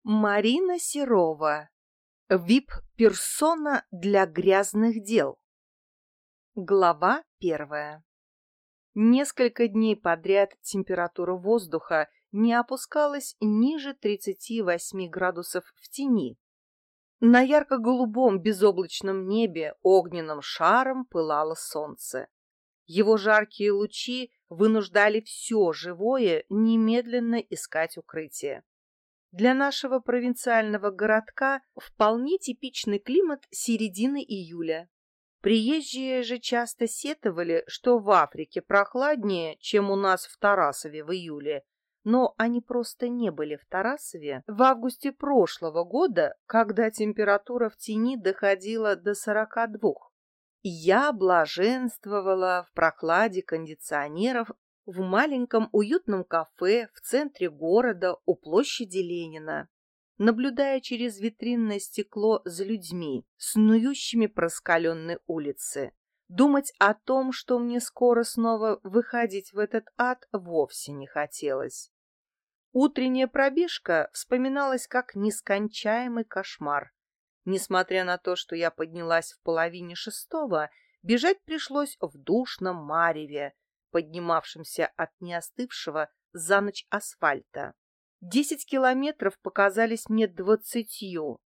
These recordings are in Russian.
Марина Серова. ВИП-персона для грязных дел. Глава 1. Несколько дней подряд температура воздуха не опускалась ниже 38 градусов в тени. На ярко-голубом безоблачном небе огненным шаром пылало солнце. Его жаркие лучи вынуждали все живое немедленно искать укрытие. Для нашего провинциального городка вполне типичный климат середины июля. Приезжие же часто сетовали, что в Африке прохладнее, чем у нас в Тарасове в июле, но они просто не были в Тарасове в августе прошлого года, когда температура в тени доходила до 42. Я блаженствовала в прохладе кондиционеров в маленьком уютном кафе в центре города у площади Ленина, наблюдая через витринное стекло за людьми, снующими по раскаленной улице. Думать о том, что мне скоро снова выходить в этот ад, вовсе не хотелось. Утренняя пробежка вспоминалась как нескончаемый кошмар. Несмотря на то, что я поднялась в половине шестого, бежать пришлось в душном мареве, поднимавшимся от неостывшего за ночь асфальта. 10 километров показались мне 20.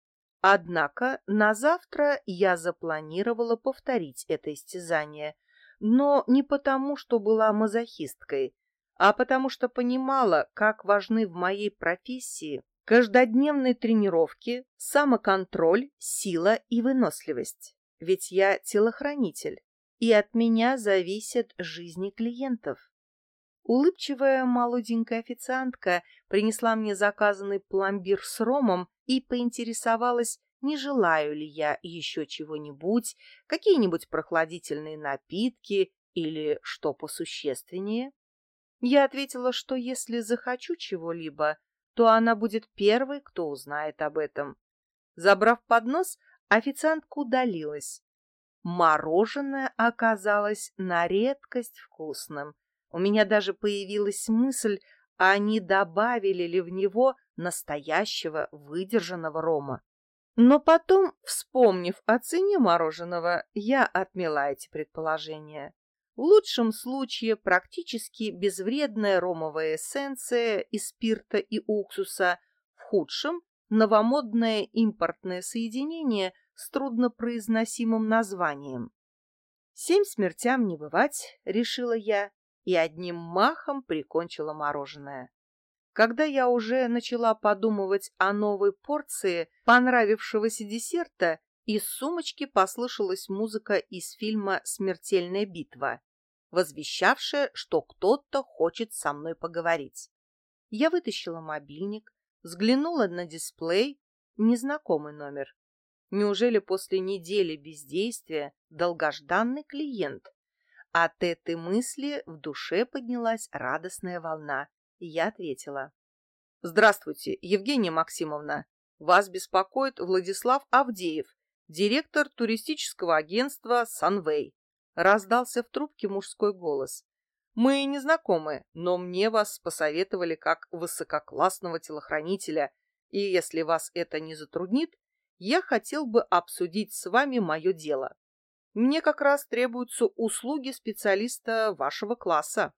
Однако на завтра я запланировала повторить это истязание, но не потому, что была мазохисткой, а потому что понимала, как важны в моей профессии каждодневные тренировки, самоконтроль, сила и выносливость. Ведь я телохранитель, и от меня зависят жизни клиентов. Улыбчивая молоденькая официантка принесла мне заказанный пломбир с ромом и поинтересовалась, не желаю ли я еще чего-нибудь, какие-нибудь прохладительные напитки или что посущественнее. Я ответила, что если захочу чего-либо, то она будет первой, кто узнает об этом. Забрав поднос, официантка удалилась. Мороженое оказалось на редкость вкусным. У меня даже появилась мысль, а не добавили ли в него настоящего выдержанного рома. Но потом, вспомнив о цене мороженого, я отмела эти предположения. В лучшем случае практически безвредная ромовая эссенция из спирта и уксуса, в худшем новомодное импортное соединение с труднопроизносимым названием. 7 смертям не бывать, решила я, и одним махом прикончила мороженое. Когда я уже начала подумывать о новой порции понравившегося десерта, из сумочки послышалась музыка из фильма «Смертельная битва», возвещавшая, что кто-то хочет со мной поговорить. Я вытащила мобильник, взглянула на дисплей, незнакомый номер. Неужели после недели бездействия долгожданный клиент? От этой мысли в душе поднялась радостная волна, и я ответила. «Здравствуйте, Евгения Максимовна. Вас беспокоит Владислав Авдеев, директор туристического агентства «Санвей». Раздался в трубке мужской голос. «Мы не знакомы, но мне вас посоветовали как высококлассного телохранителя, и если вас это не затруднит, я хотел бы обсудить с вами мое дело. Мне как раз требуются услуги специалиста вашего класса».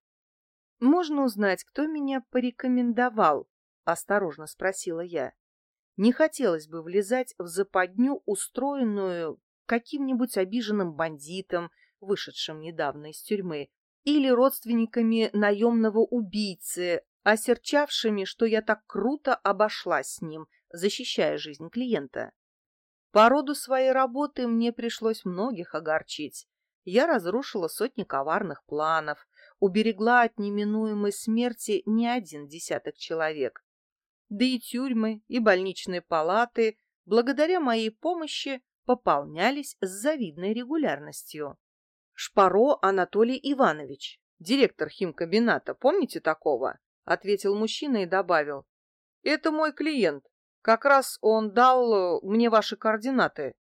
«Можно узнать, кто меня порекомендовал?» — осторожно спросила я. Не хотелось бы влезать в западню, устроенную каким-нибудь обиженным бандитом, вышедшим недавно из тюрьмы, или родственниками наемного убийцы, осерчавшими, что я так круто обошлась с ним, защищая жизнь клиента. По роду своей работы мне пришлось многих огорчить. Я разрушила сотни коварных планов, уберегла от неминуемой смерти не один десяток человек. Да и тюрьмы, и больничные палаты, благодаря моей помощи, пополнялись с завидной регулярностью. «Шпаро Анатолий Иванович, директор химкомбината, помните такого?» — ответил мужчина и добавил. «Это мой клиент. Как раз он дал мне ваши координаты».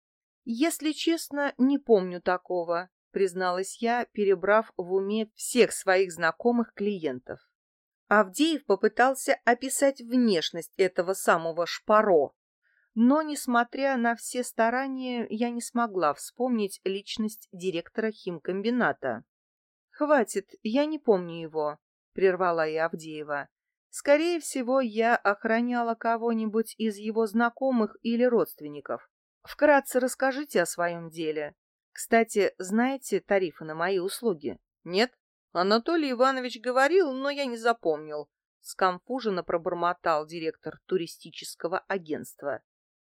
«Если честно, не помню такого», — призналась я, перебрав в уме всех своих знакомых клиентов. Авдеев попытался описать внешность этого самого Шпаро, но, несмотря на все старания, я не смогла вспомнить личность директора химкомбината. «Хватит, я не помню его», — прервала я Авдеева. «Скорее всего, я охраняла кого-нибудь из его знакомых или родственников. Вкратце расскажите о своем деле. Кстати, знаете тарифы на мои услуги?» «Нет, Анатолий Иванович говорил, но я не запомнил», — сконфуженно пробормотал директор туристического агентства.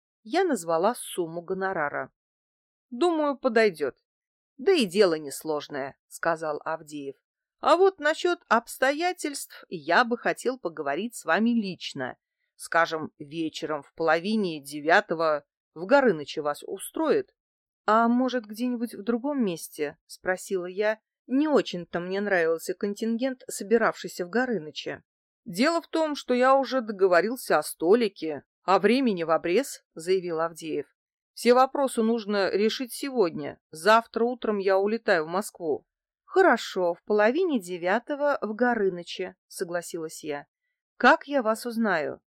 Я назвала сумму гонорара. «Думаю, подойдет». «Да и дело несложное», — сказал Авдеев. «А вот насчет обстоятельств я бы хотел поговорить с вами лично. Скажем, вечером в половине 9 в Горыныче вас устроит?» «А может, где-нибудь в другом месте?» — спросила я. Не очень-то мне нравился контингент, собиравшийся в Горыныче. «Дело в том, что я уже договорился о столике, а времени в обрез», — заявил Авдеев. «Все вопросы нужно решить сегодня. Завтра утром я улетаю в Москву». «Хорошо, в половине 9 в Горыныче», — согласилась я. «Как я вас узнаю?»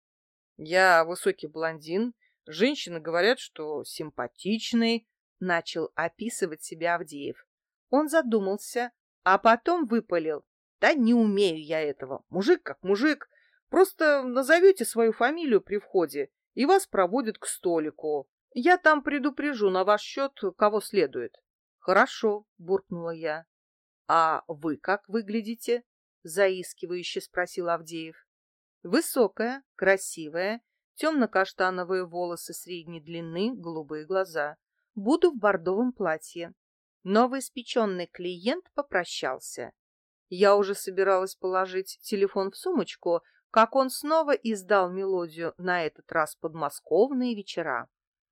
«Я высокий блондин. Женщины говорят, что симпатичный», — начал описывать себя Авдеев. Он задумался, а потом выпалил. «Да не умею я этого. Мужик как мужик. Просто назовете свою фамилию при входе, и вас проводят к столику. Я там предупрежу на ваш счет, кого следует». «Хорошо», — буркнула я. «А вы как выглядите?» — заискивающе спросил Авдеев. «Высокая, красивая, темно-каштановые волосы средней длины, голубые глаза. Буду в бордовом платье». Новоиспеченный клиент попрощался. Я уже собиралась положить телефон в сумочку, как он снова издал мелодию, на этот раз подмосковные вечера.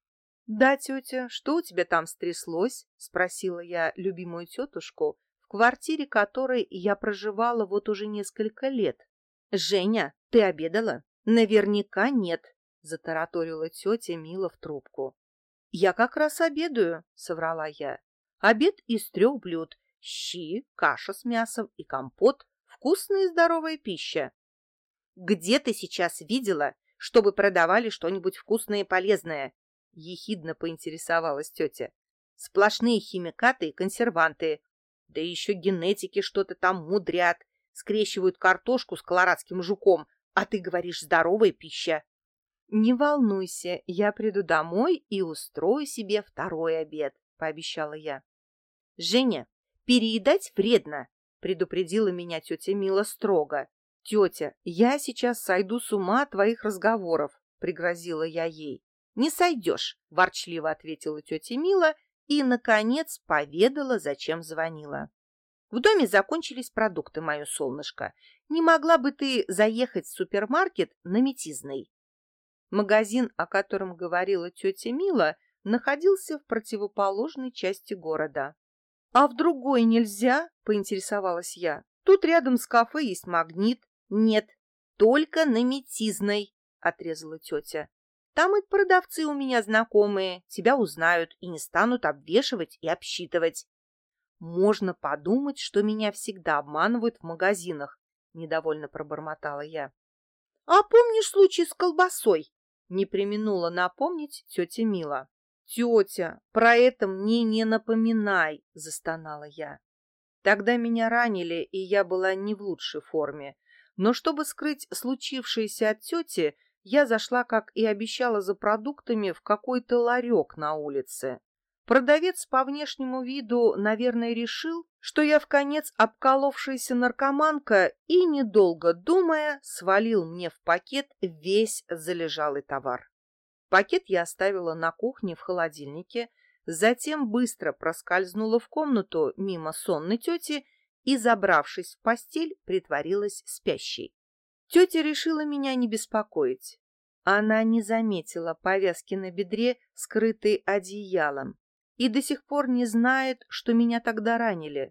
«Да, тетя, что у тебя там стряслось?» — спросила я любимую тетушку, в квартире которой я проживала вот уже несколько лет. «Женя, ты обедала?» «Наверняка нет», — затараторила тетя Мила в трубку. «Я как раз обедаю», — соврала я. «Обед из 3 блюд: щи, каша с мясом и компот. Вкусная и здоровая пища». «Где ты сейчас видела, чтобы продавали что-нибудь вкусное и полезное?» — ехидно поинтересовалась тетя. «Сплошные химикаты и консерванты. Да еще генетики что-то там мудрят, скрещивают картошку с колорадским жуком, а ты говоришь здоровая пища». «Не волнуйся, я приду домой и устрою себе второй обед», — пообещала я. «Женя, переедать вредно», — предупредила меня тетя Мила строго. «Тетя, я сейчас сойду с ума от твоих разговоров», — пригрозила я ей. «Не сойдешь», — ворчливо ответила тетя Мила и, наконец, поведала, зачем звонила. «В доме закончились продукты, мое солнышко. Не могла бы ты заехать в супермаркет на Метизной?» Магазин, о котором говорила тетя Мила, находился в противоположной части города. «А в другой нельзя?» — поинтересовалась я. «Тут рядом с кафе есть Магнит». «Нет, только на Метизной», — отрезала тетя. «Там и продавцы у меня знакомые, тебя узнают и не станут обвешивать и обсчитывать». «Можно подумать, что меня всегда обманывают в магазинах», — недовольно пробормотала я. «А помнишь случай с колбасой?» — не преминула напомнить тетя Мила. «Тетя, про это мне не напоминай», — застонала я. Тогда меня ранили, и я была не в лучшей форме. Но чтобы скрыть случившееся от тети, я зашла, как и обещала, за продуктами в какой-то ларек на улице. Продавец по внешнему виду, наверное, решил, что я вконец обколовшаяся наркоманка, и, недолго думая, свалил мне в пакет весь залежалый товар. Пакет я оставила на кухне в холодильнике, затем быстро проскользнула в комнату мимо сонной тети и, забравшись в постель, притворилась спящей. Тетя решила меня не беспокоить. Она не заметила повязки на бедре, скрытой одеялом, и до сих пор не знает, что меня тогда ранили.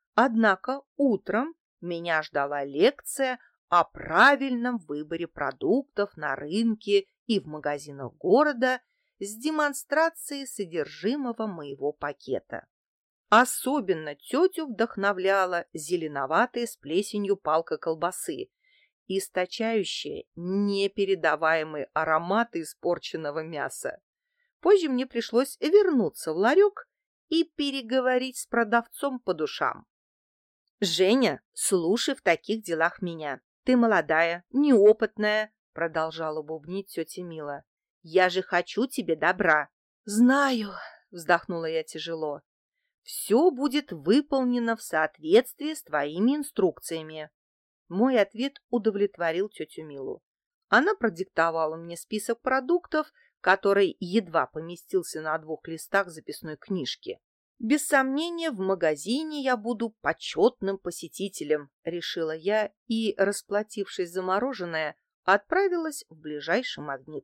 Однако утром меня ждала лекция о правильном выборе продуктов на рынке и в магазинах города с демонстрацией содержимого моего пакета. Особенно тетю вдохновляла зеленоватая с плесенью палка колбасы. источающее непередаваемый аромат испорченного мяса. Позже мне пришлось вернуться в ларек и переговорить с продавцом по душам. «Женя, слушай в таких делах меня. Ты молодая, неопытная», — продолжала бубнить тетя Мила. «Я же хочу тебе добра». «Знаю», — вздохнула я тяжело. «Все будет выполнено в соответствии с твоими инструкциями». Мой ответ удовлетворил тетю Милу. Она продиктовала мне список продуктов, который едва поместился на 2 листах записной книжки. Без сомнения, в магазине я буду почетным посетителем, решила я и, расплатившись за мороженое, отправилась в ближайший магнит.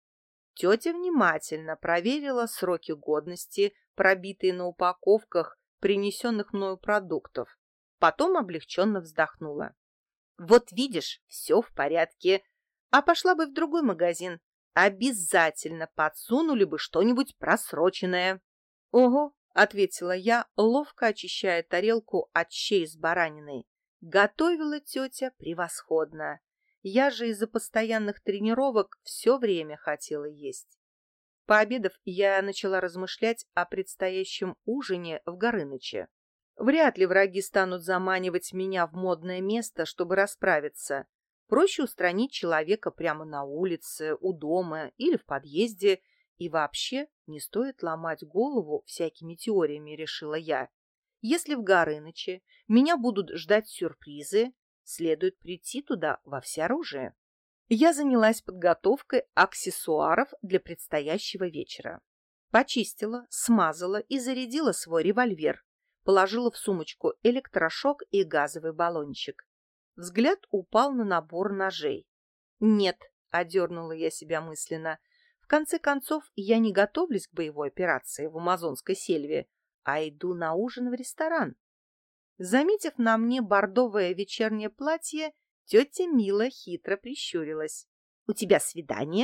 Тетя внимательно проверила сроки годности, пробитые на упаковках принесенных мною продуктов. Потом облегченно вздохнула. «Вот видишь, все в порядке. А пошла бы в другой магазин. Обязательно подсунули бы что-нибудь просроченное». «Ого», — ответила я, ловко очищая тарелку от щей с бараниной. Готовила тетя превосходно. Я же из-за постоянных тренировок все время хотела есть. Пообедав, я начала размышлять о предстоящем ужине в Горыныче. Вряд ли враги станут заманивать меня в модное место, чтобы расправиться. Проще устранить человека прямо на улице, у дома или в подъезде. И вообще не стоит ломать голову всякими теориями, решила я. Если в Горыныче меня будут ждать сюрпризы, следует прийти туда во всеоружие. Я занялась подготовкой аксессуаров для предстоящего вечера. Почистила, смазала и зарядила свой револьвер. Положила в сумочку электрошок и газовый баллончик. Взгляд упал на набор ножей. «Нет», — одернула я себя мысленно, — «в конце концов, я не готовлюсь к боевой операции в амазонской сельве, а иду на ужин в ресторан». Заметив на мне бордовое вечернее платье, тетя Мила хитро прищурилась. «У тебя свидание?»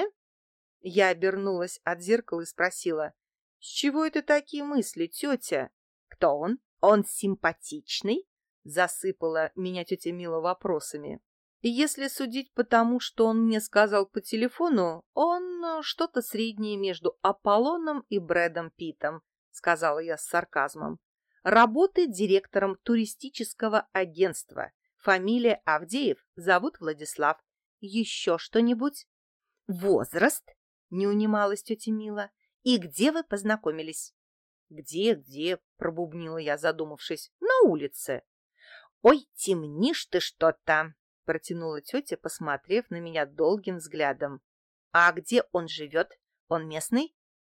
Я обернулась от зеркала и спросила. «С чего это такие мысли, тетя?» «Кто он? Он симпатичный?» Засыпала меня тетя Мила вопросами. И если судить по тому, что он мне сказал по телефону, он что-то среднее между Аполлоном и Брэдом Питтом, сказала я с сарказмом. Работает директором туристического агентства. Фамилия Авдеев, зовут Владислав. Еще что-нибудь? Возраст? Не унималась тетя Мила. И где вы познакомились? Где, пробубнила я, задумавшись. На улице. Ой, темнишь ты что-то, протянула тетя, посмотрев на меня долгим взглядом. А где он живет? Он местный?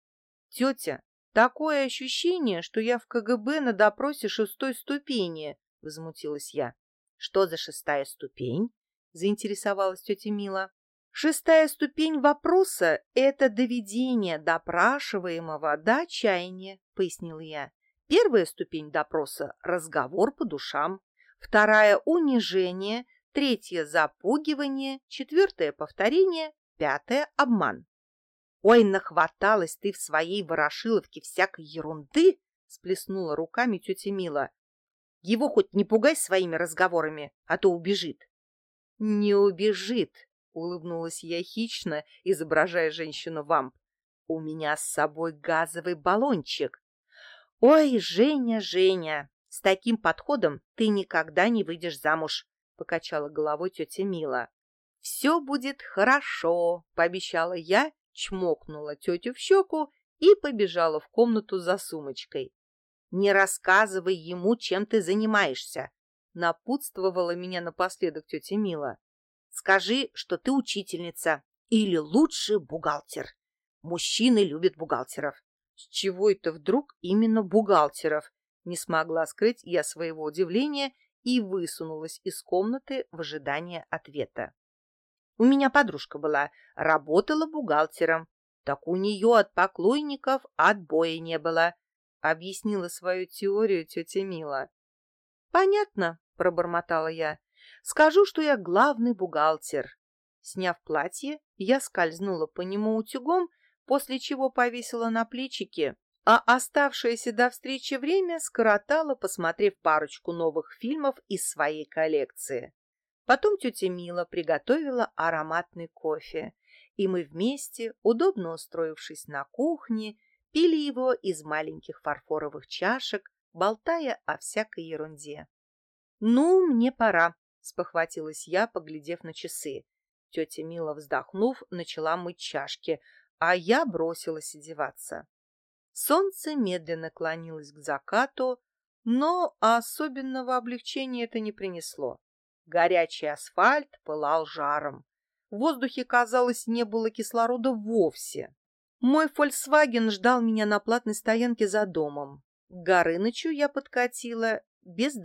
Тетя, такое ощущение, что я в КГБ на допросе 6-й ступени, возмутилась я. Что за 6-я ступень? Заинтересовалась тетя Мила. 6-я ступень вопроса – это доведение допрашиваемого до отчаяния, пояснила я. 1-я ступень допроса – разговор по душам. 2-я – унижение. 3-я – запугивание. 4-я – повторение. 5-я – обман. «Ой, нахваталась ты в своей ворошиловке всякой ерунды!» — сплеснула руками тетя Мила. «Его хоть не пугай своими разговорами, а то убежит». «Не убежит», — улыбнулась я хищно, изображая женщину-вамп. «У меня с собой газовый баллончик». «Ой, Женя, Женя, с таким подходом ты никогда не выйдешь замуж», — покачала головой тетя Мила. «Все будет хорошо», — пообещала я, чмокнула тетю в щеку и побежала в комнату за сумочкой. «Не рассказывай ему, чем ты занимаешься», — напутствовала меня напоследок тетя Мила. «Скажи, что ты учительница или лучше бухгалтер. Мужчины любят бухгалтеров». «С чего это вдруг именно бухгалтеров?» Не смогла скрыть я своего удивления и высунулась из комнаты в ожидании ответа. У меня подружка была, работала бухгалтером. Так у нее от поклонников отбоя не было, объяснила свою теорию тетя Мила. Понятно, пробормотала я. Скажу, что я главный бухгалтер. Сняв платье, я скользнула по нему утюгом, после чего повесила на плечики, а оставшееся до встречи время скоротала, посмотрев парочку новых фильмов из своей коллекции. Потом тетя Мила приготовила ароматный кофе, и мы вместе, удобно устроившись на кухне, пили его из маленьких фарфоровых чашек, болтая о всякой ерунде. «Ну, мне пора», — спохватилась я, поглядев на часы. Тетя Мила, вздохнув, начала мыть чашки, а я бросилась одеваться. Солнце медленно клонилось к закату, но особенного облегчения это не принесло. Горячий асфальт пылал жаром. В воздухе, казалось, не было кислорода вовсе. Мой «Фольксваген» ждал меня на платной стоянке за домом. К Горынычу я подкатила без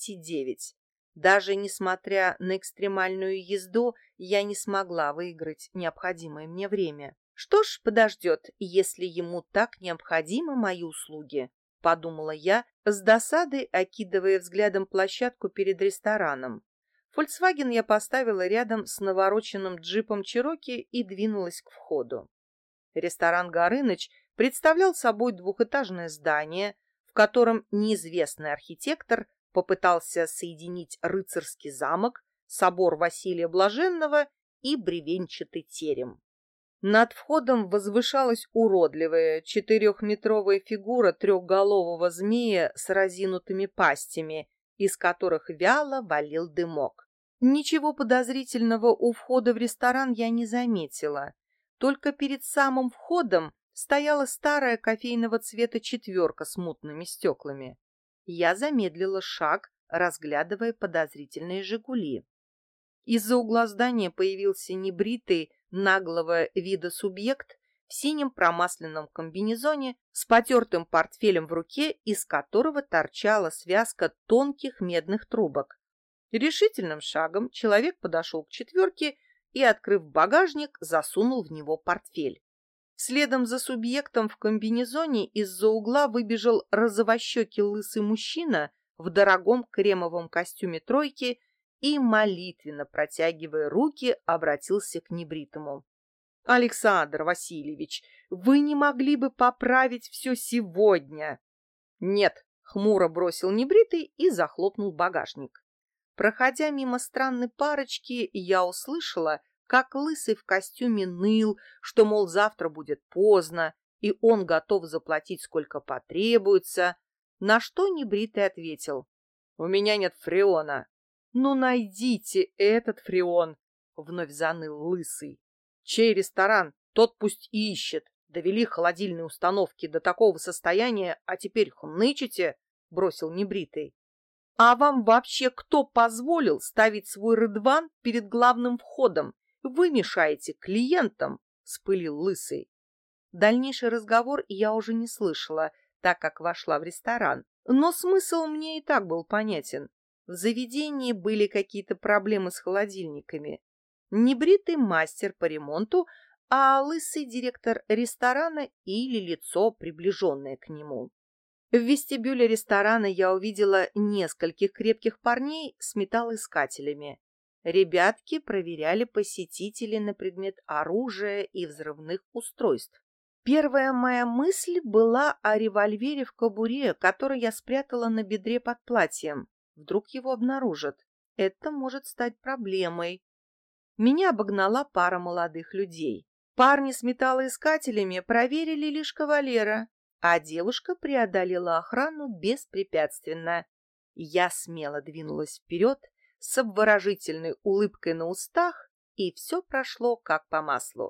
29. Даже несмотря на экстремальную езду, я не смогла выиграть необходимое мне время. Что ж, подождет, если ему так необходимы мои услуги, подумала я, с досадой окидывая взглядом площадку перед рестораном. «Фольксваген» я поставила рядом с навороченным джипом «Чероки» и двинулась к входу. Ресторан «Горыныч» представлял собой двухэтажное здание, в котором неизвестный архитектор попытался соединить рыцарский замок, собор Василия Блаженного и бревенчатый терем. Над входом возвышалась уродливая четырехметровая фигура трехголового змея с разинутыми пастями, из которых вяло валил дымок. Ничего подозрительного у входа в ресторан я не заметила. Только перед самым входом стояла старая кофейного цвета четверка с мутными стеклами. Я замедлила шаг, разглядывая подозрительные «Жигули». Из-за угла здания появился небритый, наглого вида субъект в синем промасленном комбинезоне с потертым портфелем в руке, из которого торчала связка тонких медных трубок. Решительным шагом человек подошел к четверке и, открыв багажник, засунул в него портфель. Следом за субъектом в комбинезоне из-за угла выбежал розовощекий лысый мужчина в дорогом кремовом костюме тройки и, молитвенно протягивая руки, обратился к небритому. «Александр Васильевич, вы не могли бы поправить все сегодня?» «Нет», — хмуро бросил небритый и захлопнул багажник. Проходя мимо странной парочки, я услышала, как лысый в костюме ныл, что, мол, завтра будет поздно, и он готов заплатить сколько потребуется, на что небритый ответил: «У меня нет фреона». «Ну, найдите этот фреон», — вновь заныл лысый. «Чей ресторан, тот пусть и ищет. Довели холодильные установки до такого состояния, а теперь хнычете», — бросил небритый. «А вам вообще кто позволил ставить свой рыдван перед главным входом? Вы мешаете клиентам», — вспылил лысый. Дальнейший разговор я уже не слышала, так как вошла в ресторан, но смысл мне и так был понятен. В заведении были какие-то проблемы с холодильниками. Небритый мастер по ремонту, а лысый директор ресторана или лицо, приближенное к нему. В вестибюле ресторана я увидела нескольких крепких парней с металлоискателями. Ребятки проверяли посетителей на предмет оружия и взрывных устройств. Первая моя мысль была о револьвере в кобуре, который я спрятала на бедре под платьем. Вдруг его обнаружат. Это может стать проблемой. Меня обогнала пара молодых людей. Парни с металлоискателями проверили лишь кавалера, а девушка преодолела охрану беспрепятственно. Я смело двинулась вперед с обворожительной улыбкой на устах, и все прошло как по маслу.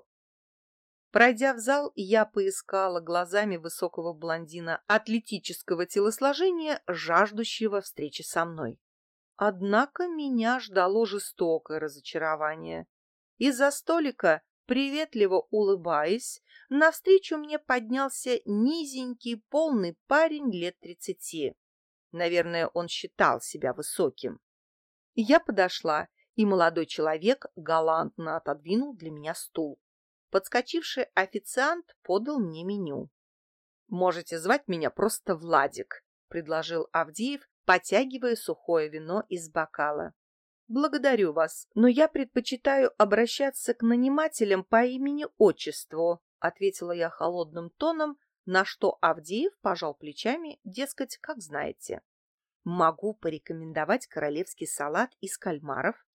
Пройдя в зал, я поискала глазами высокого блондина атлетического телосложения, жаждущего встречи со мной. Однако меня ждало жестокое разочарование. Из-за столика, приветливо улыбаясь, навстречу мне поднялся низенький, полный парень лет 30. Наверное, он считал себя высоким. Я подошла, и молодой человек галантно отодвинул для меня стул. Подскочивший официант подал мне меню. «Можете звать меня просто Владик», — предложил Авдеев, потягивая сухое вино из бокала. «Благодарю вас, но я предпочитаю обращаться к нанимателям по имени-отчеству», — ответила я холодным тоном, на что Авдеев пожал плечами, дескать, как знаете. «Могу порекомендовать королевский салат из кальмаров,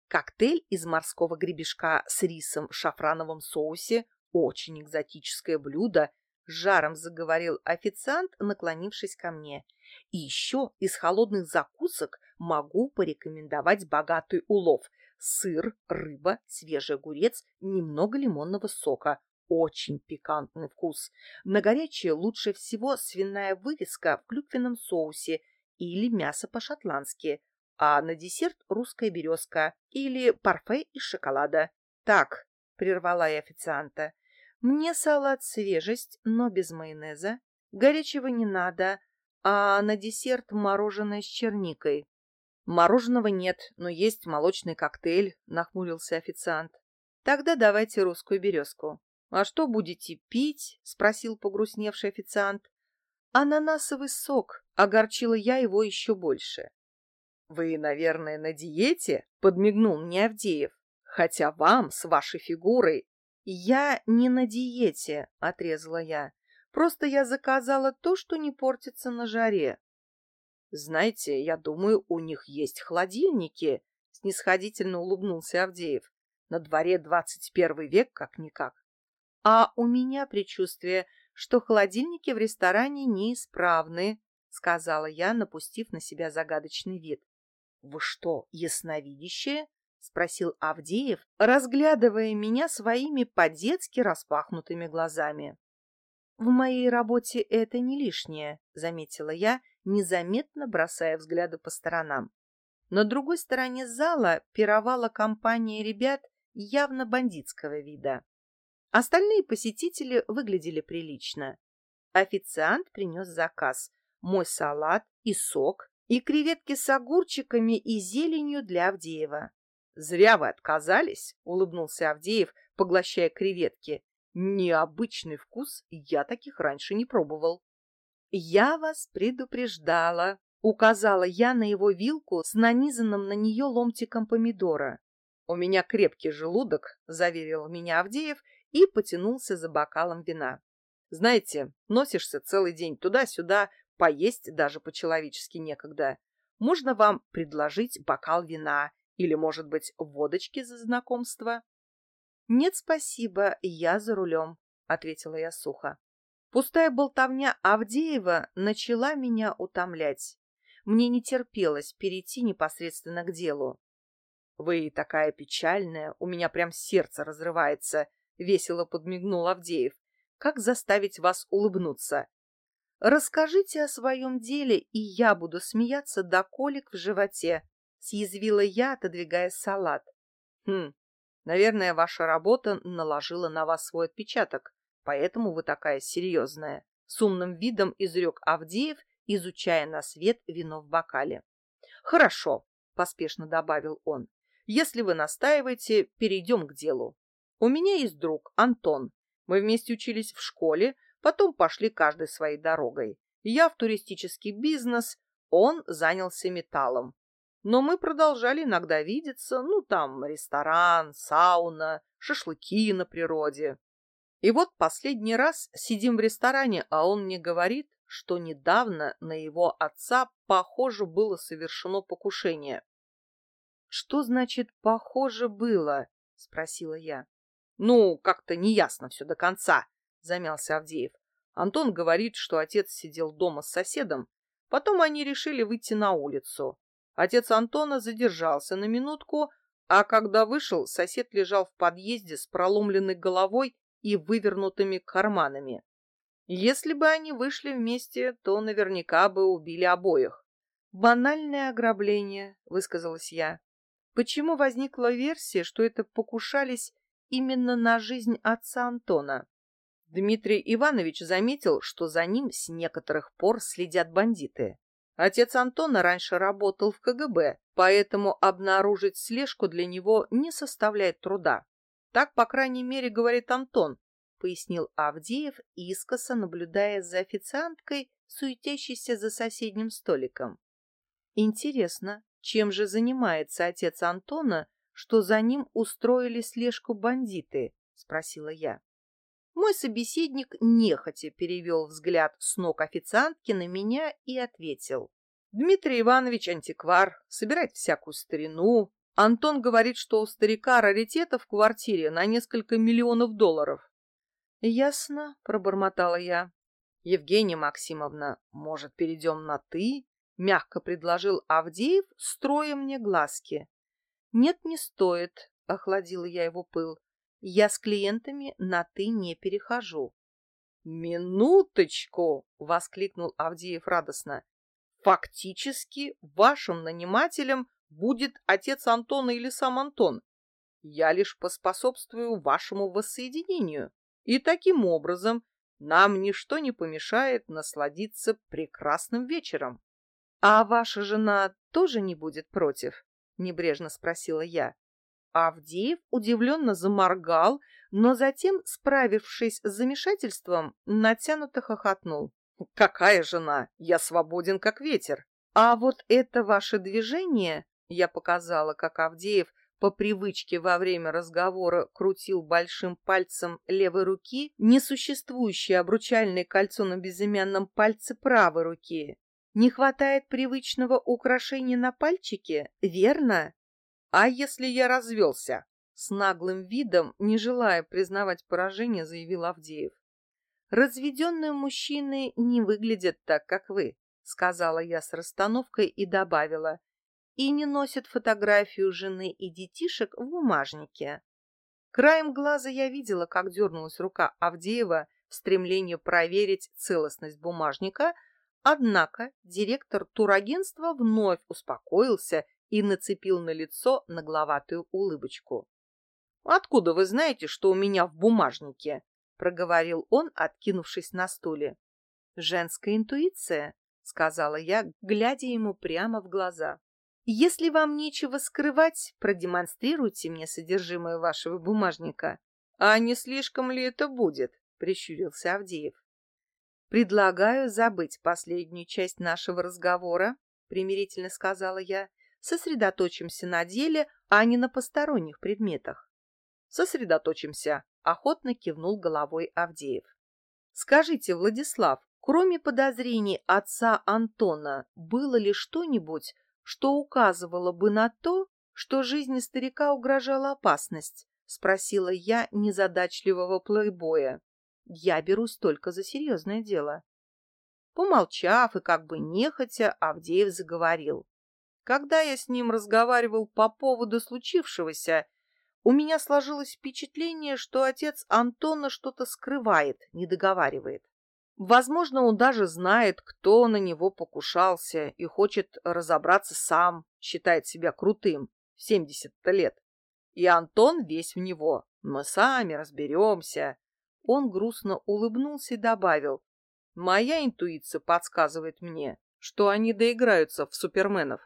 Коктейль из морского гребешка с рисом в шафрановом соусе, очень экзотическое блюдо, с жаром заговорил официант, наклонившись ко мне. И еще из холодных закусок могу порекомендовать богатый улов. Сыр, рыба, свежий огурец, немного лимонного сока. Очень пикантный вкус. На горячее лучше всего свиная вырезка в клюквенном соусе или мясо по-шотландски, а на десерт русская березка или парфе из шоколада. Так, прервала я официанта, мне салат свежесть, но без майонеза, горячего не надо, а на десерт мороженое с черникой. Мороженого нет, но есть молочный коктейль, нахмурился официант. Тогда давайте русскую березку. А что будете пить? Спросил погрустневший официант. Ананасовый сок, огорчила я его еще больше. Вы, наверное, на диете? Подмигнул мне Авдеев. Хотя вам, с вашей фигурой... Я не на диете, отрезала я. Просто я заказала то, что не портится на жаре. Знаете, я думаю, у них есть холодильники, снисходительно улыбнулся Авдеев. На дворе 21 век, как-никак. А у меня предчувствие, что холодильники в ресторане неисправны, сказала я, напустив на себя загадочный вид. Вы что, ясновидящие? Спросил Авдеев, разглядывая меня своими по-детски распахнутыми глазами. В моей работе это не лишнее, заметила я, незаметно бросая взгляды по сторонам. На другой стороне зала пировала компания ребят явно бандитского вида. Остальные посетители выглядели прилично. Официант принес заказ: мой салат и сок, и креветки с огурчиками и зеленью для Авдеева. «Зря вы отказались», — улыбнулся Авдеев, поглощая креветки. «Необычный вкус, я таких раньше не пробовал». «Я вас предупреждала», — указала я на его вилку с нанизанным на нее ломтиком помидора. «У меня крепкий желудок», — заверил меня Авдеев и потянулся за бокалом вина. «Знаете, носишься целый день туда-сюда, поесть даже по-человечески некогда. Можно вам предложить бокал вина или, может быть, водочки за знакомство?» «Нет, спасибо, я за рулем», — ответила я сухо. Пустая болтовня Авдеева начала меня утомлять. Мне не терпелось перейти непосредственно к делу. «Вы такая печальная, у меня прям сердце разрывается», — весело подмигнул Авдеев. «Как заставить вас улыбнуться?» «Расскажите о своем деле, и я буду смеяться до колик в животе», — съязвила я, отодвигая салат. Наверное, ваша работа наложила на вас свой отпечаток, поэтому вы такая серьезная», — с умным видом изрек Авдеев, изучая на свет вино в бокале. «Хорошо», — поспешно добавил он. «Если вы настаиваете, перейдем к делу. У меня есть друг Антон. Мы вместе учились в школе, потом пошли каждой своей дорогой. Я в туристический бизнес, он занялся металлом. Но мы продолжали иногда видеться, ну там ресторан, сауна, шашлыки на природе. И вот последний раз сидим в ресторане, а он мне говорит, что недавно на его отца, похоже, было совершено покушение». «Что значит «похоже было»?» — спросила я. «Ну, как-то неясно все до конца», — замялся Авдеев. Антон говорит, что отец сидел дома с соседом, потом они решили выйти на улицу. Отец Антона задержался на минутку, а когда вышел, сосед лежал в подъезде с проломленной головой и вывернутыми карманами. Если бы они вышли вместе, то наверняка бы убили обоих. «Банальное ограбление», — высказалась я. «Почему возникла версия, что это покушались именно на жизнь отца Антона?» Дмитрий Иванович заметил, что за ним с некоторых пор следят бандиты. Отец Антона раньше работал в КГБ, поэтому обнаружить слежку для него не составляет труда. Так, по крайней мере, говорит Антон, пояснил Авдеев, искоса наблюдая за официанткой, суетящейся за соседним столиком. Интересно, чем же занимается отец Антона, что за ним устроили слежку бандиты? Спросила я. Мой собеседник нехотя перевел взгляд с ног официантки на меня и ответил. Дмитрий Иванович антиквар, собирает всякую старину, Антон говорит, что у старика раритета в квартире на несколько миллионов долларов. Ясно, пробормотала я. Евгения Максимовна, может, перейдем на «ты»? Мягко предложил Авдеев, строя мне глазки. Нет, не стоит, охладила я его пыл. Я с клиентами на «ты» не перехожу. «Минуточку!» — воскликнул Авдеев радостно. «Фактически вашим нанимателем будет отец Антона или сам Антон. Я лишь поспособствую вашему воссоединению, и таким образом нам ничто не помешает насладиться прекрасным вечером». «А ваша жена тоже не будет против?» — небрежно спросила я. Авдеев удивленно заморгал, но затем, справившись с замешательством, натянуто хохотнул. «Какая жена? Я свободен, как ветер!» «А вот это ваше движение...» — я показала, как Авдеев по привычке во время разговора крутил большим пальцем левой руки несуществующее обручальное кольцо на безымянном пальце правой руки. «Не хватает привычного украшения на пальчике, верно?» «А если я развелся?» С наглым видом, не желая признавать поражение, заявил Авдеев. «Разведенные мужчины не выглядят так, как вы», сказала я с расстановкой и добавила, «и не носят фотографию жены и детишек в бумажнике». Краем глаза я видела, как дернулась рука Авдеева в стремлении проверить целостность бумажника, однако директор турагентства вновь успокоился и нацепил на лицо нагловатую улыбочку. «Откуда вы знаете, что у меня в бумажнике?» — проговорил он, откинувшись на стуле. «Женская интуиция», — сказала я, глядя ему прямо в глаза. «Если вам нечего скрывать, продемонстрируйте мне содержимое вашего бумажника». «А не слишком ли это будет?» — прищурился Авдеев. «Предлагаю забыть последнюю часть нашего разговора», — примирительно сказала я. «Сосредоточимся на деле, а не на посторонних предметах». «Сосредоточимся», — охотно кивнул головой Авдеев. «Скажите, Владислав, кроме подозрений отца Антона, было ли что-нибудь, что указывало бы на то, что жизни старика угрожала опасность?» — спросила я незадачливого плейбоя. «Я берусь только за серьезное дело». Помолчав и как бы нехотя, Авдеев заговорил. «Когда я с ним разговаривал по поводу случившегося, у меня сложилось впечатление, что отец Антона что-то скрывает, не договаривает. Возможно, он даже знает, кто на него покушался и хочет разобраться сам, считает себя крутым в 70-то лет. И Антон весь в него. Мы сами разберемся». Он грустно улыбнулся и добавил: «Моя интуиция подсказывает мне, что они доиграются в суперменов».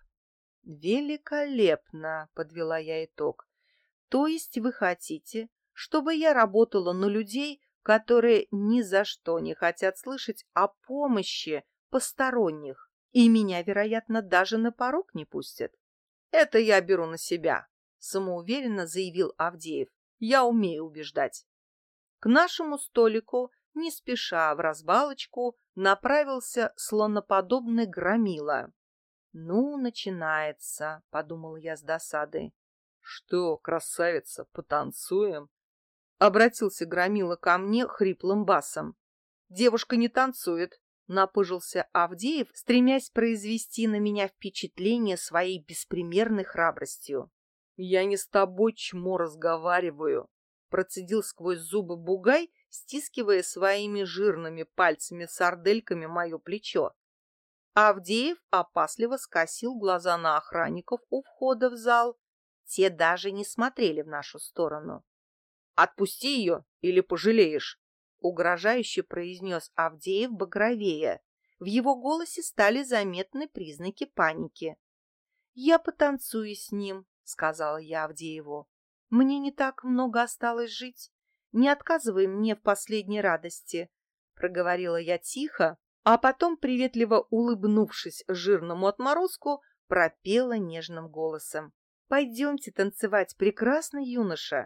«Великолепно», — подвела я итог. «То есть вы хотите, чтобы я работала на людей, которые ни за что не хотят слышать о помощи посторонних, и меня, вероятно, даже на порог не пустят?» «Это я беру на себя», — самоуверенно заявил Авдеев. «Я умею убеждать». К нашему столику, не спеша в развалочку, направился слоноподобный громила. «Ну, начинается», — подумал я с досадой. «Что, красавица, потанцуем?» — обратился громила ко мне хриплым басом. «Девушка не танцует», — напыжился Авдеев, стремясь произвести на меня впечатление своей беспримерной храбростью. «Я не с тобой, чмо, разговариваю», — процедил сквозь зубы бугай, стискивая своими жирными пальцами-сардельками мое плечо. Авдеев опасливо скосил глаза на охранников у входа в зал. Те даже не смотрели в нашу сторону. «Отпусти ее, или пожалеешь», — угрожающе произнес Авдеев багровея. В его голосе стали заметны признаки паники. «Я потанцую с ним», — сказала я Авдееву. «Мне не так много осталось жить. Не отказывай мне в последней радости», — проговорила я тихо, а потом, приветливо улыбнувшись жирному отморозку, пропела нежным голосом: «Пойдемте танцевать, прекрасный юноша».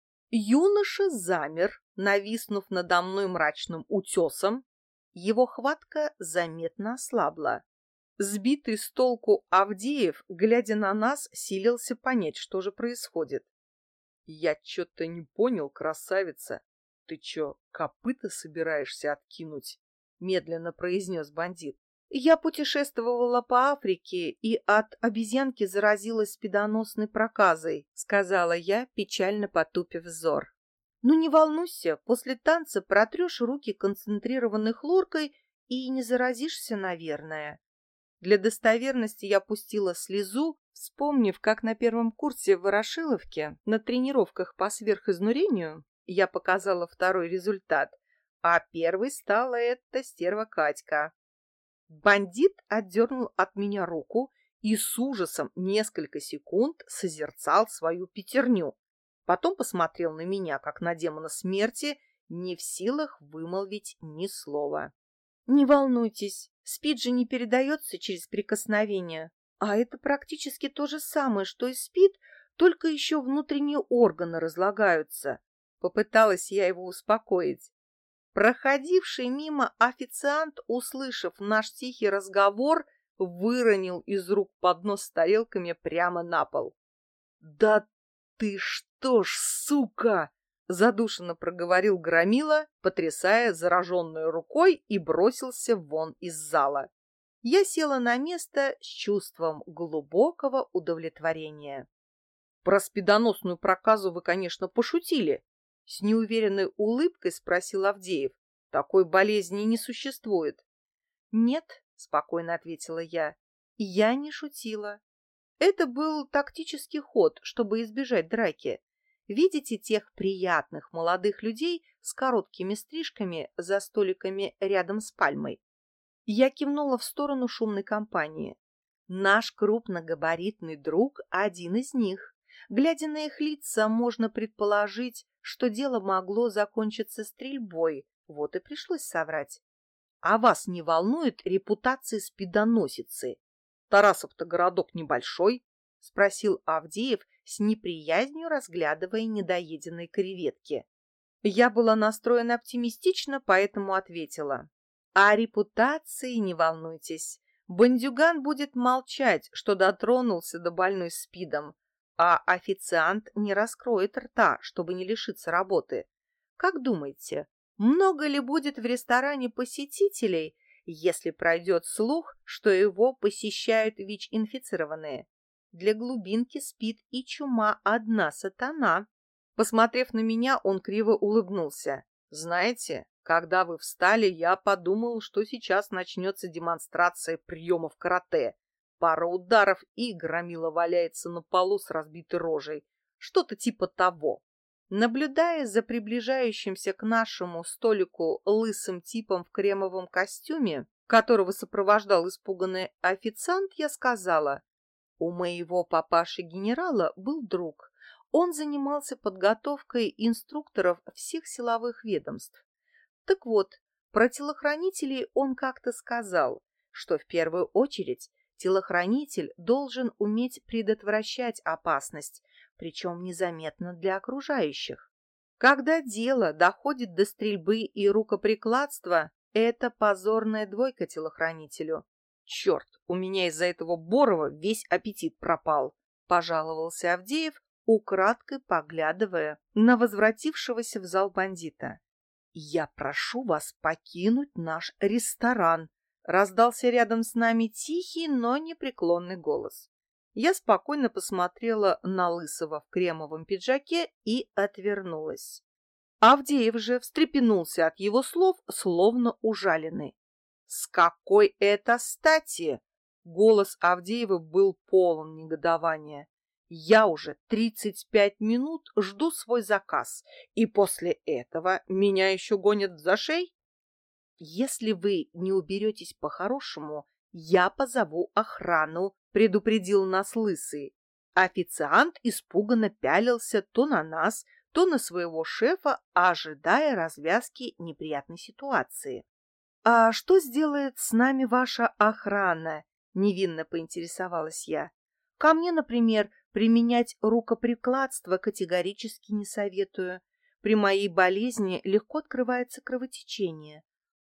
Юноша замер, нависнув надо мной мрачным утесом. Его хватка заметно ослабла. Сбитый с толку Авдеев, глядя на нас, силился понять, что же происходит. «Я чё-то не понял, красавица. Ты чё, копыта собираешься откинуть?» — медленно произнес бандит. «Я путешествовала по Африке и от обезьянки заразилась спидоносной проказой», — сказала я, печально потупив взор. «Ну не волнуйся, после танца протрешь руки концентрированной хлоркой и не заразишься, наверное». Для достоверности я пустила слезу, вспомнив, как на первом курсе в Ворошиловке на тренировках по сверхизнурению я показала второй результат, а первой стала эта стерва Катька. Бандит отдернул от меня руку и с ужасом несколько секунд созерцал свою пятерню. Потом посмотрел на меня, как на демона смерти, не в силах вымолвить ни слова. «Не волнуйтесь, СПИД же не передается через прикосновение. А это практически то же самое, что и СПИД, только еще внутренние органы разлагаются». Попыталась я его успокоить. Проходивший мимо официант, услышав наш тихий разговор, выронил из рук поднос с тарелками прямо на пол. «Да ты что ж, сука!» — задушенно проговорил Громила, потрясая зараженной рукой, и бросился вон из зала. Я села на место с чувством глубокого удовлетворения. «Про спидоносную проказу вы, конечно, пошутили», — с неуверенной улыбкой спросил Авдеев. «Такой болезни не существует». «Нет», — спокойно ответила я не шутила. Это был тактический ход, чтобы избежать драки. Видите тех приятных молодых людей с короткими стрижками за столиками рядом с пальмой? Я кивнула в сторону шумной компании. Наш крупногабаритный друг — один из них. Глядя на их лица, можно предположить, что дело могло закончиться стрельбой, вот и пришлось соврать. А вас не волнует репутация спидоносицы? Тарасов-то городок небольшой, — спросил Авдеев с неприязнью, разглядывая недоеденные креветки. Я была настроена оптимистично, поэтому ответила. О репутации не волнуйтесь. Бандюган будет молчать, что дотронулся до больной СПИДом, а официант не раскроет рта, чтобы не лишиться работы. Как думаете, много ли будет в ресторане посетителей, если пройдет слух, что его посещают ВИЧ-инфицированные? Для глубинки СПИД и чума одна сатана. Посмотрев на меня, он криво улыбнулся. Знаете, когда вы встали, я подумал, что сейчас начнется демонстрация приемов карате. Пара ударов, и Громила валяется на полу с разбитой рожей. Что-то типа того. Наблюдая за приближающимся к нашему столику лысым типом в кремовом костюме, которого сопровождал испуганный официант, я сказала: «У моего папаши-генерала был друг. Он занимался подготовкой инструкторов всех силовых ведомств. Так вот, про телохранителей он как-то сказал, что в первую очередь телохранитель должен уметь предотвращать опасность, причем незаметно для окружающих. Когда дело доходит до стрельбы и рукоприкладства, это позорная двойка телохранителю. Черт, у меня из-за этого Борова весь аппетит пропал, пожаловался Авдеев, украдкой поглядывая на возвратившегося в зал бандита. «Я прошу вас покинуть наш ресторан», — раздался рядом с нами тихий, но непреклонный голос. Я спокойно посмотрела на Лысого в кремовом пиджаке и отвернулась. Авдеев же встрепенулся от его слов, словно ужаленный. «С какой это стати?» Голос Авдеева был полон негодования. «Я уже 35 минут жду свой заказ, и после этого меня еще гонят за шеей? Если вы не уберетесь по-хорошему, я позову охрану», — предупредил нас Лысый. Официант испуганно пялился то на нас, то на своего шефа, ожидая развязки неприятной ситуации. «А что сделает с нами ваша охрана?» — невинно поинтересовалась я. «Ко мне, например, применять рукоприкладство категорически не советую. При моей болезни легко открывается кровотечение.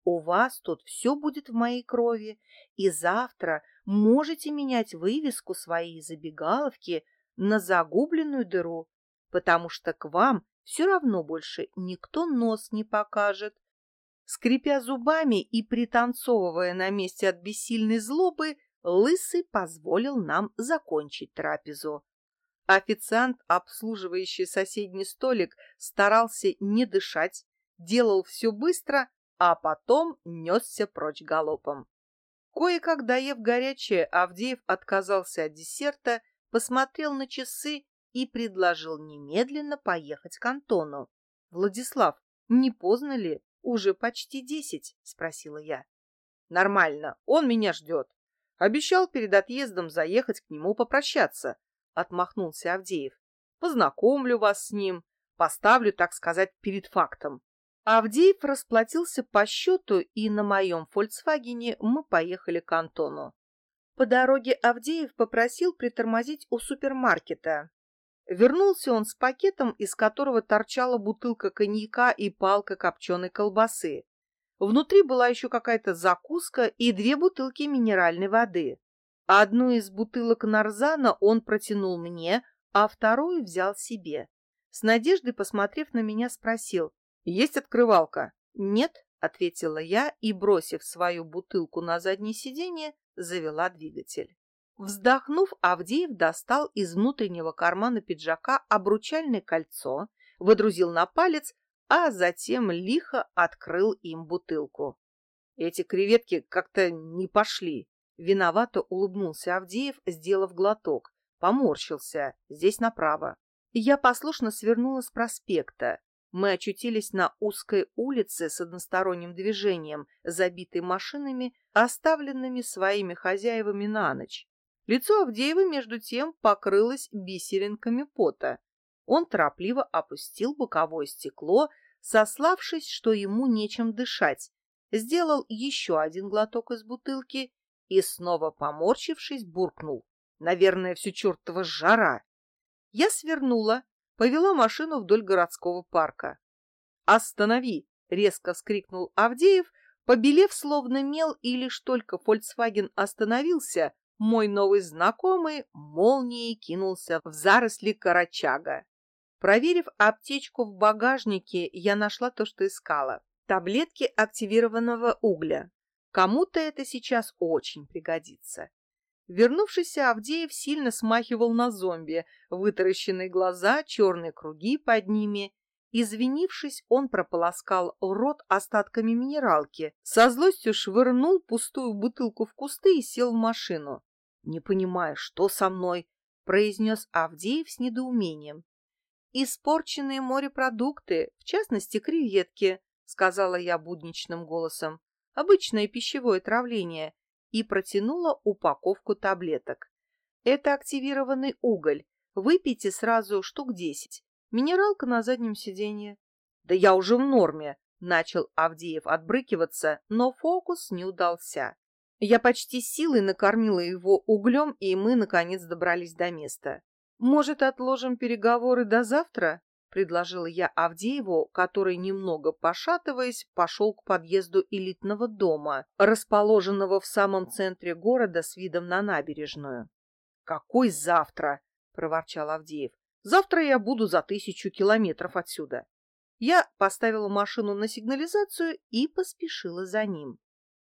У вас тут все будет в моей крови, и завтра можете менять вывеску своей забегаловки на загубленную дыру, потому что к вам все равно больше никто нос не покажет. Скрипя зубами и пританцовывая на месте от бессильной злобы, Лысый позволил нам закончить трапезу. Официант, обслуживающий соседний столик, старался не дышать, делал все быстро, а потом несся прочь галопом. Кое-как доев горячее, Авдеев отказался от десерта, посмотрел на часы и предложил немедленно поехать к Антону. — Владислав, не поздно ли? Уже почти 10, — спросила я. — Нормально, он меня ждет. Обещал перед отъездом заехать к нему попрощаться, — отмахнулся Авдеев. — Познакомлю вас с ним, поставлю, так сказать, перед фактом. Авдеев расплатился по счету, и на моем «Фольксвагене» мы поехали к Антону. По дороге Авдеев попросил притормозить у супермаркета. Вернулся он с пакетом, из которого торчала бутылка коньяка и палка копченой колбасы. Внутри была еще какая-то закуска и 2 бутылки минеральной воды. Одну из бутылок нарзана он протянул мне, а вторую взял себе. С надеждой, посмотрев на меня, спросил: «Есть открывалка?» «Нет», — ответила я и, бросив свою бутылку на заднее сиденье, завела двигатель. Вздохнув, Авдеев достал из внутреннего кармана пиджака обручальное кольцо, водрузил на палец, а затем лихо открыл им бутылку. «Эти креветки как-то не пошли», — виновато улыбнулся Авдеев, сделав глоток. Поморщился. «Здесь направо». Я послушно свернула с проспекта. Мы очутились на узкой улице с односторонним движением, забитой машинами, оставленными своими хозяевами на ночь. Лицо Авдеева, между тем, покрылось бисеринками пота. Он торопливо опустил боковое стекло, сославшись, что ему нечем дышать, сделал еще один глоток из бутылки и, снова поморщившись, буркнул: «Наверное, все чертова жара». Я свернула, повела машину вдоль городского парка. «Останови!» — резко вскрикнул Авдеев, побелев словно мел, и лишь только «Фольксваген» остановился, мой новый знакомый молнией кинулся в заросли корочага. Проверив аптечку в багажнике, я нашла то, что искала. Таблетки активированного угля. Кому-то это сейчас очень пригодится. Вернувшийся Авдеев сильно смахивал на зомби, вытаращенные глаза, черные круги под ними. Извинившись, он прополоскал рот остатками минералки, со злостью швырнул пустую бутылку в кусты и сел в машину. «Не понимаю, что со мной?» — произнес Авдеев с недоумением. «Испорченные морепродукты, в частности креветки», — сказала я будничным голосом. «Обычное пищевое отравление», и протянула упаковку таблеток. «Это активированный уголь. Выпейте сразу штук 10. Минералка на заднем сиденье». «Да я уже в норме», — начал Авдеев отбрыкиваться, но фокус не удался. Я почти силой накормила его углем, и мы, наконец, добрались до места. «Может, отложим переговоры до завтра?» — предложила я Авдееву, который, немного пошатываясь, пошел к подъезду элитного дома, расположенного в самом центре города с видом на набережную. «Какой завтра?» — проворчал Авдеев. «Завтра я буду за 1000 километров отсюда». Я поставила машину на сигнализацию и поспешила за ним.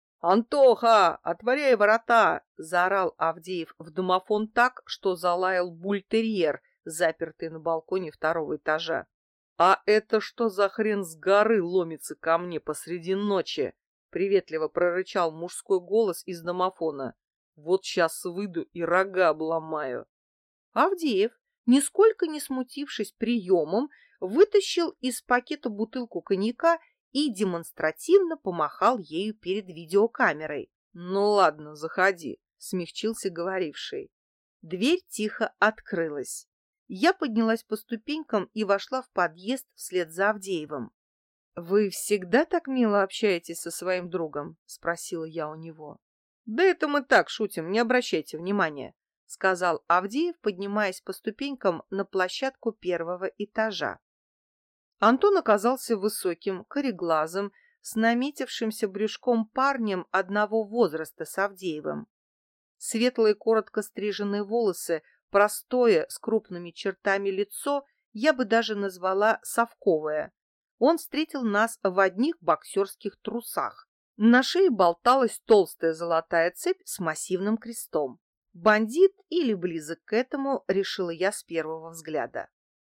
«Антоха, отворяй ворота!» — заорал Авдеев в домофон так, что залаял бультерьер, запертый на балконе 2-го этажа. «А это что за хрен с горы ломится ко мне посреди ночи?» — приветливо прорычал мужской голос из домофона. «Вот сейчас выйду и рога обломаю». Авдеев, нисколько не смутившись приемом, вытащил из пакета бутылку коньяка и демонстративно помахал ею перед видеокамерой. «Ну ладно, заходи», — смягчился говоривший. Дверь тихо открылась. Я поднялась по ступенькам и вошла в подъезд вслед за Авдеевым. «Вы всегда так мило общаетесь со своим другом?» — спросила я у него. «Да это мы так шутим, не обращайте внимания», — сказал Авдеев, поднимаясь по ступенькам на площадку 1-го этажа. Антон оказался высоким, кореглазым, с наметившимся брюшком парнем одного возраста с Авдеевым. Светлые коротко стриженные волосы, простое с крупными чертами лицо я бы даже назвала совковое. Он встретил нас в одних боксерских трусах. На шее болталась толстая золотая цепь с массивным крестом. Бандит или близок к этому, решила я с первого взгляда.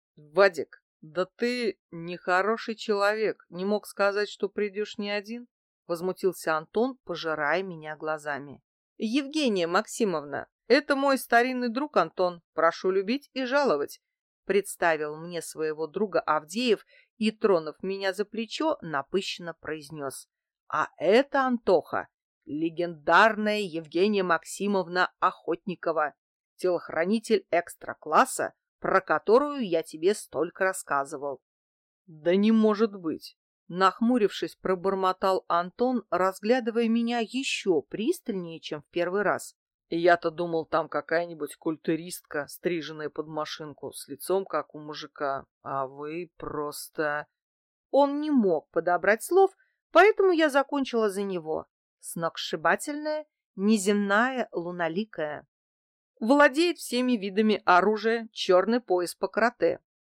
Вадик, да ты нехороший человек, не мог сказать, что придешь не один? Возмутился Антон, пожирая меня глазами. Евгения Максимовна, это мой старинный друг Антон, прошу любить и жаловать. Представил мне своего друга Авдеев и, тронув меня за плечо, напыщенно произнес. А это Антоха, легендарная Евгения Максимовна Охотникова, телохранитель экстра-класса, про которую я тебе столько рассказывал. Да не может быть. Нахмурившись, пробормотал Антон, разглядывая меня еще пристальнее, чем в первый раз. Я-то думал, там какая-нибудь культуристка, стриженная под машинку, с лицом, как у мужика, а вы просто... Он не мог подобрать слов, поэтому я закончила за него. Сногсшибательная, неземная, луналикая. Владеет всеми видами оружия, черный пояс по карате.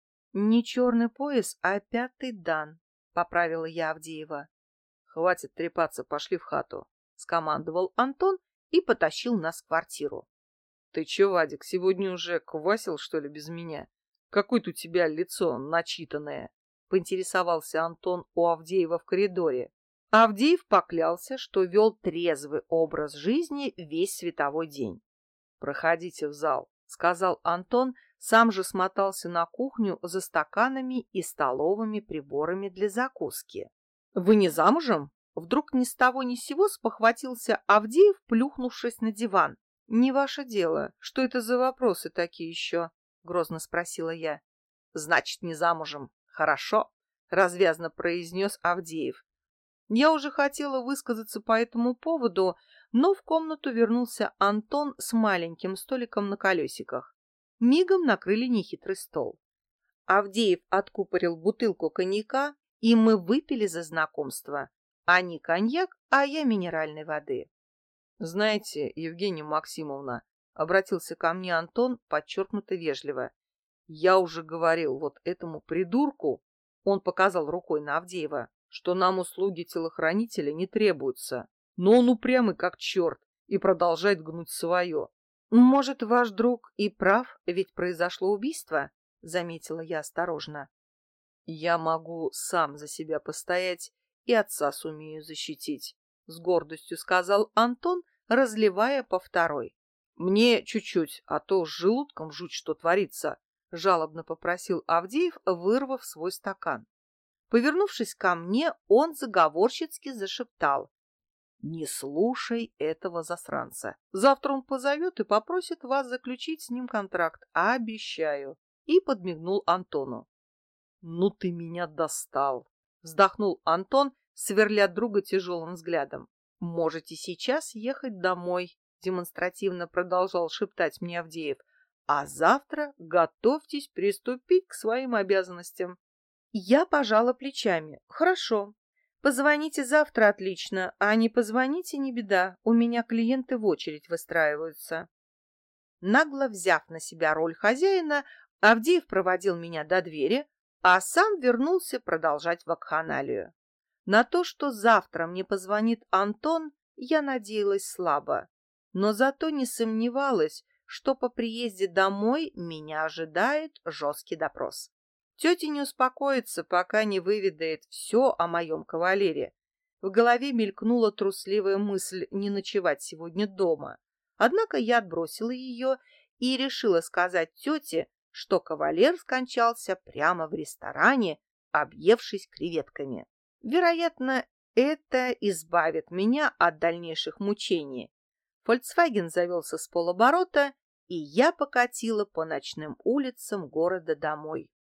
Не черный пояс, а 5-й дан, поправила я Авдеева. Хватит трепаться, пошли в хату, скомандовал Антон и потащил нас в квартиру. Ты че, Вадик, сегодня уже квасил, что ли, без меня? Какое-то у тебя лицо начитанное, поинтересовался Антон у Авдеева в коридоре. Авдеев поклялся, что вел трезвый образ жизни весь световой день. «Проходите в зал», — сказал Антон, сам же смотался на кухню за стаканами и столовыми приборами для закуски. «Вы не замужем?» Вдруг ни с того ни с сего спохватился Авдеев, плюхнувшись на диван. «Не ваше дело. Что это за вопросы такие еще?» — грозно спросила я. «Значит, не замужем. Хорошо», — развязно произнес Авдеев. Я уже хотела высказаться по этому поводу, но в комнату вернулся Антон с маленьким столиком на колесиках. Мигом накрыли нехитрый стол. Авдеев откупорил бутылку коньяка, и мы выпили за знакомство. Они коньяк, а я минеральной воды. «Знаете, Евгения Максимовна, — обратился ко мне Антон подчеркнуто вежливо, — я уже говорил вот этому придурку, — он показал рукой на Авдеева, — что нам услуги телохранителя не требуются. Но он упрямый как черт и продолжает гнуть свое. «Может, ваш друг и прав, ведь произошло убийство?» — заметила я осторожно. «Я могу сам за себя постоять и отца сумею защитить», — с гордостью сказал Антон, разливая по второй. «Мне чуть-чуть, а то с желудком жуть что творится», — жалобно попросил Авдеев, вырвав свой стакан. Повернувшись ко мне, он заговорщицки зашептал. «Не слушай этого засранца. Завтра он позовет и попросит вас заключить с ним контракт. Обещаю». И подмигнул Антону. «Ну ты меня достал!» Вздохнул Антон, сверля друга тяжелым взглядом. «Можете сейчас ехать домой», демонстративно продолжал шептать мне Авдеев. «А завтра готовьтесь приступить к своим обязанностям». Я пожала плечами. «Хорошо. Позвоните завтра, отлично, а не позвоните, не беда, у меня клиенты в очередь выстраиваются». Нагло взяв на себя роль хозяина, Авдеев проводил меня до двери, а сам вернулся продолжать вакханалию. На то, что завтра мне позвонит Антон, я надеялась слабо, но зато не сомневалась, что по приезде домой меня ожидает жесткий допрос. Тетя не успокоится, пока не выведает все о моем кавалере. В голове мелькнула трусливая мысль не ночевать сегодня дома. Однако я отбросила ее и решила сказать тете, что кавалер скончался прямо в ресторане, объевшись креветками. Вероятно, это избавит меня от дальнейших мучений. Фольксваген завелся с полоборота, и я покатила по ночным улицам города домой.